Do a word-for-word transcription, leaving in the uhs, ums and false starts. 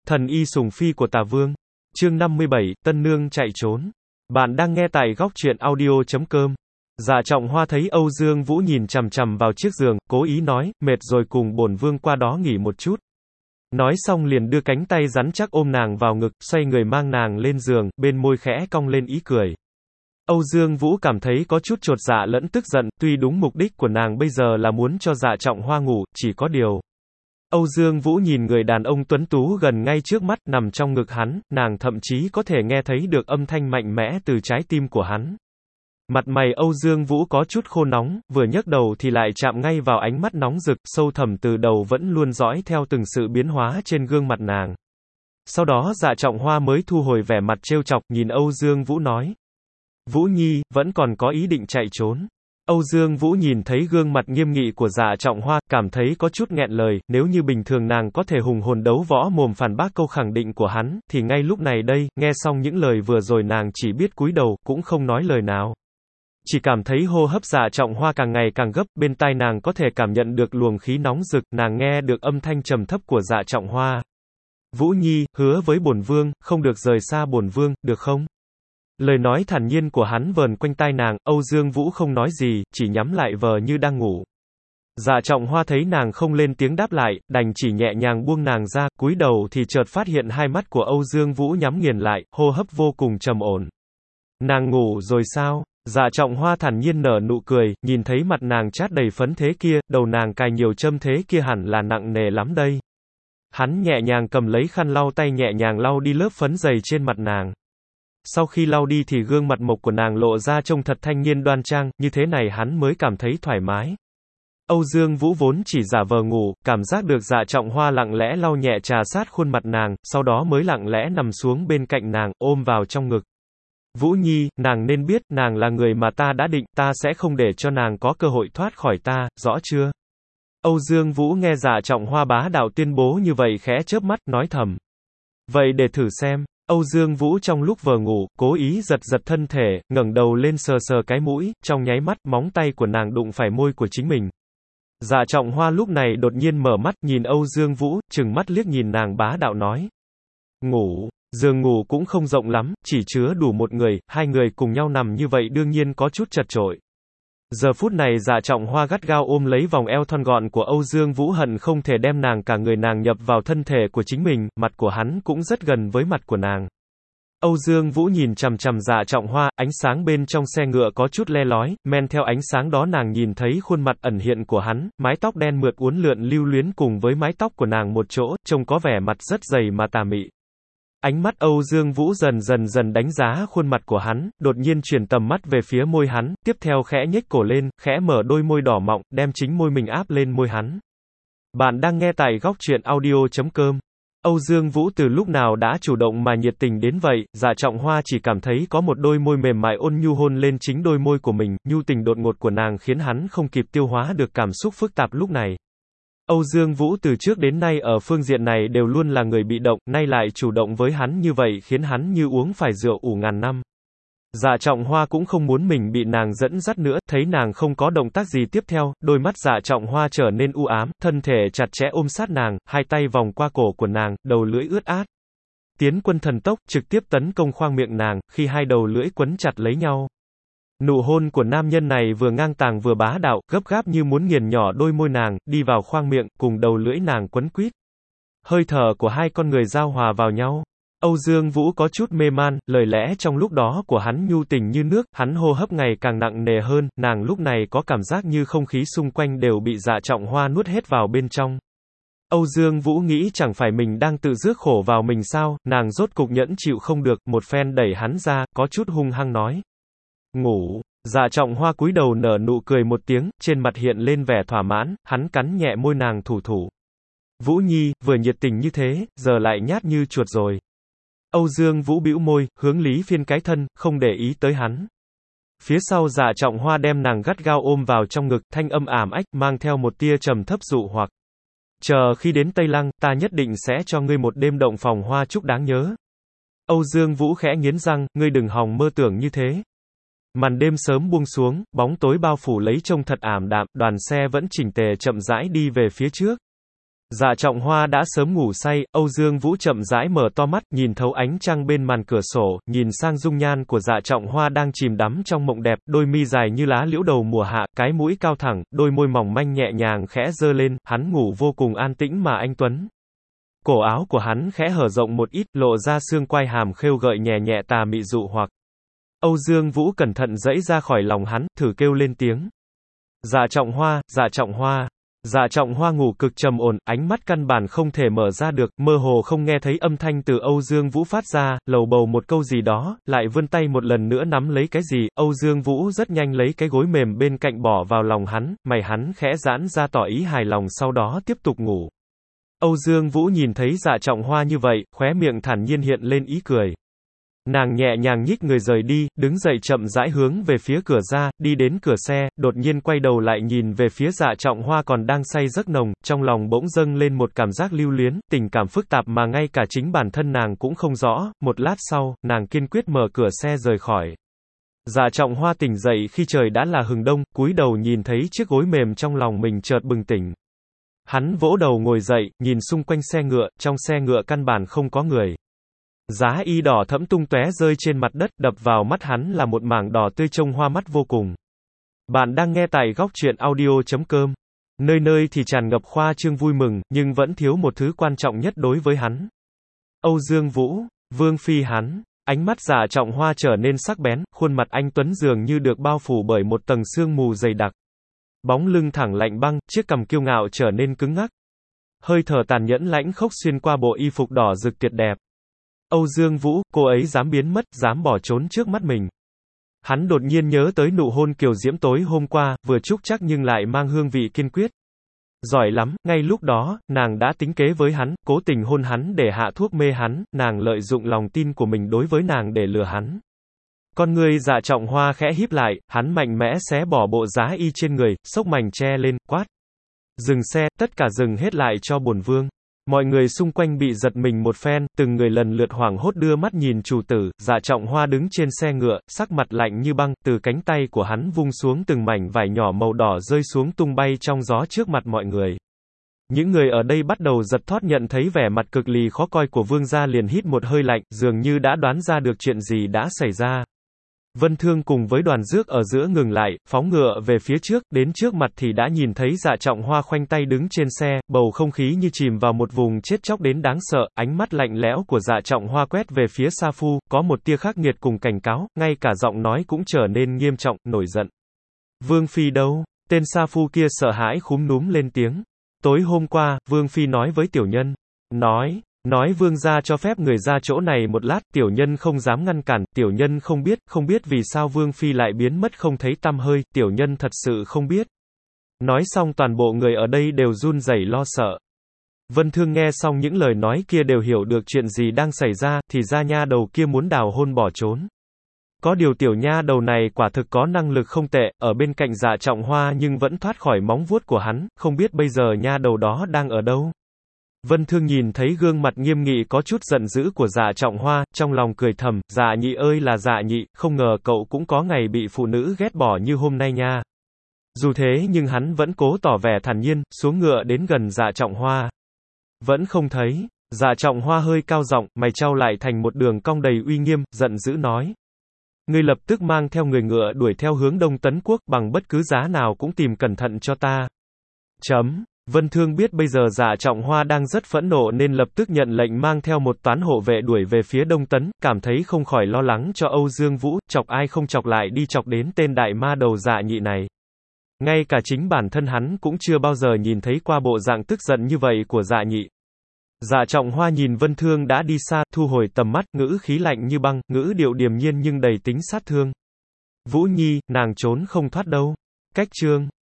Thần y sùng phi của Tả Vương. Chương năm mươi bảy, Tân Nương chạy trốn. Bạn đang nghe tại góc truyện audio chấm com. Dạ Trọng Hoa thấy Âu Dương Vũ nhìn chằm chằm vào chiếc giường, cố ý nói, mệt rồi cùng bổn vương qua đó nghỉ một chút. Nói xong liền đưa cánh tay rắn chắc ôm nàng vào ngực, xoay người mang nàng lên giường, bên môi khẽ cong lên ý cười. Âu Dương Vũ cảm thấy có chút chột dạ lẫn tức giận, tuy đúng mục đích của nàng bây giờ là muốn cho Dạ Trọng Hoa ngủ, chỉ có điều. Âu Dương Vũ nhìn người đàn ông tuấn tú gần ngay trước mắt, nằm trong ngực hắn, nàng thậm chí có thể nghe thấy được âm thanh mạnh mẽ từ trái tim của hắn. Mặt mày Âu Dương Vũ có chút khô nóng, vừa nhấc đầu thì lại chạm ngay vào ánh mắt nóng rực, sâu thẳm từ đầu vẫn luôn dõi theo từng sự biến hóa trên gương mặt nàng. Sau đó Dạ Trọng Hoa mới thu hồi vẻ mặt trêu chọc, nhìn Âu Dương Vũ nói. Vũ Nhi, vẫn còn có ý định chạy trốn. Âu Dương Vũ nhìn thấy gương mặt nghiêm nghị của Dạ Trọng Hoa, cảm thấy có chút nghẹn lời, nếu như bình thường nàng có thể hùng hồn đấu võ mồm phản bác câu khẳng định của hắn, thì ngay lúc này đây, nghe xong những lời vừa rồi nàng chỉ biết cúi đầu, cũng không nói lời nào. Chỉ cảm thấy hô hấp Dạ Trọng Hoa càng ngày càng gấp, bên tai nàng có thể cảm nhận được luồng khí nóng rực, nàng nghe được âm thanh trầm thấp của Dạ Trọng Hoa. Vũ Nhi, hứa với bổn vương, không được rời xa bổn vương, được không? Lời nói thản nhiên của hắn vờn quanh tai nàng, Âu Dương Vũ không nói gì, chỉ nhắm lại vờ như đang ngủ. Dạ Trọng Hoa thấy nàng không lên tiếng đáp lại, đành chỉ nhẹ nhàng buông nàng ra, cúi đầu thì chợt phát hiện hai mắt của Âu Dương Vũ nhắm nghiền lại, hô hấp vô cùng trầm ổn. Nàng ngủ rồi sao? Dạ Trọng Hoa thản nhiên nở nụ cười, nhìn thấy mặt nàng chát đầy phấn thế kia, đầu nàng cài nhiều châm thế kia hẳn là nặng nề lắm đây. Hắn nhẹ nhàng cầm lấy khăn lau tay nhẹ nhàng lau đi lớp phấn dày trên mặt nàng. Sau khi lau đi thì gương mặt mộc của nàng lộ ra trông thật thanh niên đoan trang, như thế này hắn mới cảm thấy thoải mái. Âu Dương Vũ vốn chỉ giả vờ ngủ, cảm giác được Dạ Trọng Hoa lặng lẽ lau nhẹ trà sát khuôn mặt nàng, sau đó mới lặng lẽ nằm xuống bên cạnh nàng, ôm vào trong ngực. Vũ Nhi, nàng nên biết, nàng là người mà ta đã định, ta sẽ không để cho nàng có cơ hội thoát khỏi ta, rõ chưa? Âu Dương Vũ nghe Dạ Trọng Hoa bá đạo tuyên bố như vậy khẽ chớp mắt, nói thầm. Vậy để thử xem. Âu Dương Vũ trong lúc vừa ngủ, cố ý giật giật thân thể, ngẩng đầu lên sờ sờ cái mũi, trong nháy mắt, móng tay của nàng đụng phải môi của chính mình. Dạ Trọng Hoa lúc này đột nhiên mở mắt, nhìn Âu Dương Vũ, trừng mắt liếc nhìn nàng bá đạo nói. Ngủ, giường ngủ cũng không rộng lắm, chỉ chứa đủ một người, hai người cùng nhau nằm như vậy đương nhiên có chút chật chội. Giờ phút này Dạ Trọng Hoa gắt gao ôm lấy vòng eo thon gọn của Âu Dương Vũ hận không thể đem nàng cả người nàng nhập vào thân thể của chính mình, mặt của hắn cũng rất gần với mặt của nàng. Âu Dương Vũ nhìn chằm chằm Dạ Trọng Hoa, ánh sáng bên trong xe ngựa có chút le lói, men theo ánh sáng đó nàng nhìn thấy khuôn mặt ẩn hiện của hắn, mái tóc đen mượt uốn lượn lưu luyến cùng với mái tóc của nàng một chỗ, trông có vẻ mặt rất dày mà tà mị. Ánh mắt Âu Dương Vũ dần dần dần đánh giá khuôn mặt của hắn, đột nhiên chuyển tầm mắt về phía môi hắn, tiếp theo khẽ nhếch cổ lên, khẽ mở đôi môi đỏ mọng, đem chính môi mình áp lên môi hắn. Bạn đang nghe tại góc truyện audio chấm com. Âu Dương Vũ từ lúc nào đã chủ động mà nhiệt tình đến vậy, Dạ Trọng Hoa chỉ cảm thấy có một đôi môi mềm mại ôn nhu hôn lên chính đôi môi của mình, nhu tình đột ngột của nàng khiến hắn không kịp tiêu hóa được cảm xúc phức tạp lúc này. Âu Dương Vũ từ trước đến nay ở phương diện này đều luôn là người bị động, nay lại chủ động với hắn như vậy khiến hắn như uống phải rượu ủ ngàn năm. Dạ Trọng Hoa cũng không muốn mình bị nàng dẫn dắt nữa, thấy nàng không có động tác gì tiếp theo, đôi mắt Dạ Trọng Hoa trở nên u ám, thân thể chặt chẽ ôm sát nàng, hai tay vòng qua cổ của nàng, đầu lưỡi ướt át. Tiến quân thần tốc, trực tiếp tấn công khoang miệng nàng, khi hai đầu lưỡi quấn chặt lấy nhau. Nụ hôn của nam nhân này vừa ngang tàng vừa bá đạo, gấp gáp như muốn nghiền nhỏ đôi môi nàng, đi vào khoang miệng, cùng đầu lưỡi nàng quấn quýt. Hơi thở của hai con người giao hòa vào nhau. Âu Dương Vũ có chút mê man, lời lẽ trong lúc đó của hắn nhu tình như nước, hắn hô hấp ngày càng nặng nề hơn, nàng lúc này có cảm giác như không khí xung quanh đều bị Dạ Trọng Hoa nuốt hết vào bên trong. Âu Dương Vũ nghĩ chẳng phải mình đang tự rước khổ vào mình sao, nàng rốt cục nhẫn chịu không được, một phen đẩy hắn ra, có chút hung hăng nói. Ngủ. Dạ Trọng Hoa cúi đầu nở nụ cười một tiếng, trên mặt hiện lên vẻ thỏa mãn, hắn cắn nhẹ môi nàng thủ thủ. Vũ Nhi, vừa nhiệt tình như thế, giờ lại nhát như chuột rồi. Âu Dương Vũ bĩu môi, hướng Lý Phiên cái thân, không để ý tới hắn. Phía sau Dạ Trọng Hoa đem nàng gắt gao ôm vào trong ngực, thanh âm ảm ách, mang theo một tia trầm thấp dụ hoặc. Chờ khi đến Tây Lăng, ta nhất định sẽ cho ngươi một đêm động phòng hoa chúc đáng nhớ. Âu Dương Vũ khẽ nghiến răng, ngươi đừng hòng mơ tưởng như thế. Màn đêm sớm buông xuống, bóng tối bao phủ lấy trông thật ảm đạm, đoàn xe vẫn chỉnh tề chậm rãi đi về phía trước. Dạ Trọng Hoa đã sớm ngủ say, Âu Dương Vũ chậm rãi mở to mắt, nhìn thấu ánh trăng bên màn cửa sổ, nhìn sang dung nhan của Dạ Trọng Hoa đang chìm đắm trong mộng đẹp, đôi mi dài như lá liễu đầu mùa hạ, cái mũi cao thẳng, đôi môi mỏng manh nhẹ nhàng khẽ giơ lên, hắn ngủ vô cùng an tĩnh mà anh tuấn. Cổ áo của hắn khẽ hở rộng một ít, lộ ra xương quai hàm khêu gợi nhẹ nhẹ tà mị dụ hoặc. Âu Dương Vũ cẩn thận giãy ra khỏi lòng hắn, thử kêu lên tiếng. Dạ Trọng Hoa, Dạ Trọng Hoa. Dạ Trọng Hoa ngủ cực trầm ổn, ánh mắt căn bản không thể mở ra được, mơ hồ không nghe thấy âm thanh từ Âu Dương Vũ phát ra, lầu bầu một câu gì đó, lại vươn tay một lần nữa nắm lấy cái gì, Âu Dương Vũ rất nhanh lấy cái gối mềm bên cạnh bỏ vào lòng hắn, mày hắn khẽ giãn ra tỏ ý hài lòng sau đó tiếp tục ngủ. Âu Dương Vũ nhìn thấy Dạ Trọng Hoa như vậy, khóe miệng thản nhiên hiện lên ý cười. Nàng nhẹ nhàng nhích người rời đi, đứng dậy chậm rãi hướng về phía cửa ra, đi đến cửa xe, đột nhiên quay đầu lại nhìn về phía Dạ Trọng Hoa còn đang say giấc nồng, trong lòng bỗng dâng lên một cảm giác lưu luyến, tình cảm phức tạp mà ngay cả chính bản thân nàng cũng không rõ, một lát sau, nàng kiên quyết mở cửa xe rời khỏi. Dạ Trọng Hoa tỉnh dậy khi trời đã là hừng đông, cúi đầu nhìn thấy chiếc gối mềm trong lòng mình chợt bừng tỉnh. Hắn vỗ đầu ngồi dậy, nhìn xung quanh xe ngựa, trong xe ngựa căn bản không có người. Giá y đỏ thẫm tung tóe rơi trên mặt đất, đập vào mắt hắn là một mảng đỏ tươi trông hoa mắt vô cùng. Bạn đang nghe tại góc truyện audio chấm com. Nơi nơi thì tràn ngập khoa trương vui mừng, nhưng vẫn thiếu một thứ quan trọng nhất đối với hắn. Âu Dương Vũ, Vương Phi hắn, ánh mắt Dạ Trọng Hoa trở nên sắc bén, khuôn mặt anh tuấn dường như được bao phủ bởi một tầng sương mù dày đặc. Bóng lưng thẳng lạnh băng, chiếc cằm kiêu ngạo trở nên cứng ngắc. Hơi thở tàn nhẫn lãnh khốc xuyên qua bộ y phục đỏ rực tuyệt đẹp. Âu Dương Vũ, cô ấy dám biến mất, dám bỏ trốn trước mắt mình. Hắn đột nhiên nhớ tới nụ hôn kiều diễm tối hôm qua, vừa trúc chắc nhưng lại mang hương vị kiên quyết. Giỏi lắm, ngay lúc đó, nàng đã tính kế với hắn, cố tình hôn hắn để hạ thuốc mê hắn, nàng lợi dụng lòng tin của mình đối với nàng để lừa hắn. Con người Dạ Trọng Hoa khẽ híp lại, hắn mạnh mẽ xé bỏ bộ giá y trên người, xốc mành che lên, quát. Dừng xe, tất cả dừng hết lại cho bổn vương. Mọi người xung quanh bị giật mình một phen, từng người lần lượt hoảng hốt đưa mắt nhìn chủ tử, Dạ Trọng Hoa đứng trên xe ngựa, sắc mặt lạnh như băng, từ cánh tay của hắn vung xuống từng mảnh vải nhỏ màu đỏ rơi xuống tung bay trong gió trước mặt mọi người. Những người ở đây bắt đầu giật thót nhận thấy vẻ mặt cực lì khó coi của vương gia liền hít một hơi lạnh, dường như đã đoán ra được chuyện gì đã xảy ra. Vân Thương cùng với đoàn rước ở giữa ngừng lại, phóng ngựa về phía trước, đến trước mặt thì đã nhìn thấy Dạ Trọng Hoa khoanh tay đứng trên xe, bầu không khí như chìm vào một vùng chết chóc đến đáng sợ, ánh mắt lạnh lẽo của Dạ Trọng Hoa quét về phía Sa Phu, có một tia khắc nghiệt cùng cảnh cáo, ngay cả giọng nói cũng trở nên nghiêm trọng, nổi giận. Vương Phi đâu? Tên Sa Phu kia sợ hãi khúm núm lên tiếng. Tối hôm qua, Vương Phi nói với tiểu nhân. Nói. Nói vương gia cho phép người ra chỗ này một lát, tiểu nhân không dám ngăn cản, tiểu nhân không biết, không biết vì sao vương phi lại biến mất không thấy tăm hơi, tiểu nhân thật sự không biết. Nói xong toàn bộ người ở đây đều run rẩy lo sợ. Vân Thương nghe xong những lời nói kia đều hiểu được chuyện gì đang xảy ra, thì ra nha đầu kia muốn đào hôn bỏ trốn. Có điều tiểu nha đầu này quả thực có năng lực không tệ, ở bên cạnh Dạ Trọng Hoa nhưng vẫn thoát khỏi móng vuốt của hắn, không biết bây giờ nha đầu đó đang ở đâu. Vân Thương nhìn thấy gương mặt nghiêm nghị có chút giận dữ của Dạ Trọng Hoa, trong lòng cười thầm, Dạ nhị ơi là Dạ nhị, không ngờ cậu cũng có ngày bị phụ nữ ghét bỏ như hôm nay nha. Dù thế nhưng hắn vẫn cố tỏ vẻ thản nhiên, xuống ngựa đến gần Dạ Trọng Hoa. Vẫn không thấy. Dạ Trọng Hoa hơi cao giọng, mày trao lại thành một đường cong đầy uy nghiêm, giận dữ nói. Ngươi lập tức mang theo người ngựa đuổi theo hướng Đông Tấn Quốc, bằng bất cứ giá nào cũng tìm cẩn thận cho ta. Chấm. Vân Thương biết bây giờ Dạ Trọng Hoa đang rất phẫn nộ nên lập tức nhận lệnh mang theo một toán hộ vệ đuổi về phía Đông Tấn, cảm thấy không khỏi lo lắng cho Âu Dương Vũ, chọc ai không chọc lại đi chọc đến tên đại ma đầu Dạ nhị này. Ngay cả chính bản thân hắn cũng chưa bao giờ nhìn thấy qua bộ dạng tức giận như vậy của Dạ nhị. Dạ Trọng Hoa nhìn Vân Thương đã đi xa, thu hồi tầm mắt, ngữ khí lạnh như băng, ngữ điệu điềm nhiên nhưng đầy tính sát thương. Vũ Nhi, nàng trốn không thoát đâu. Cách chương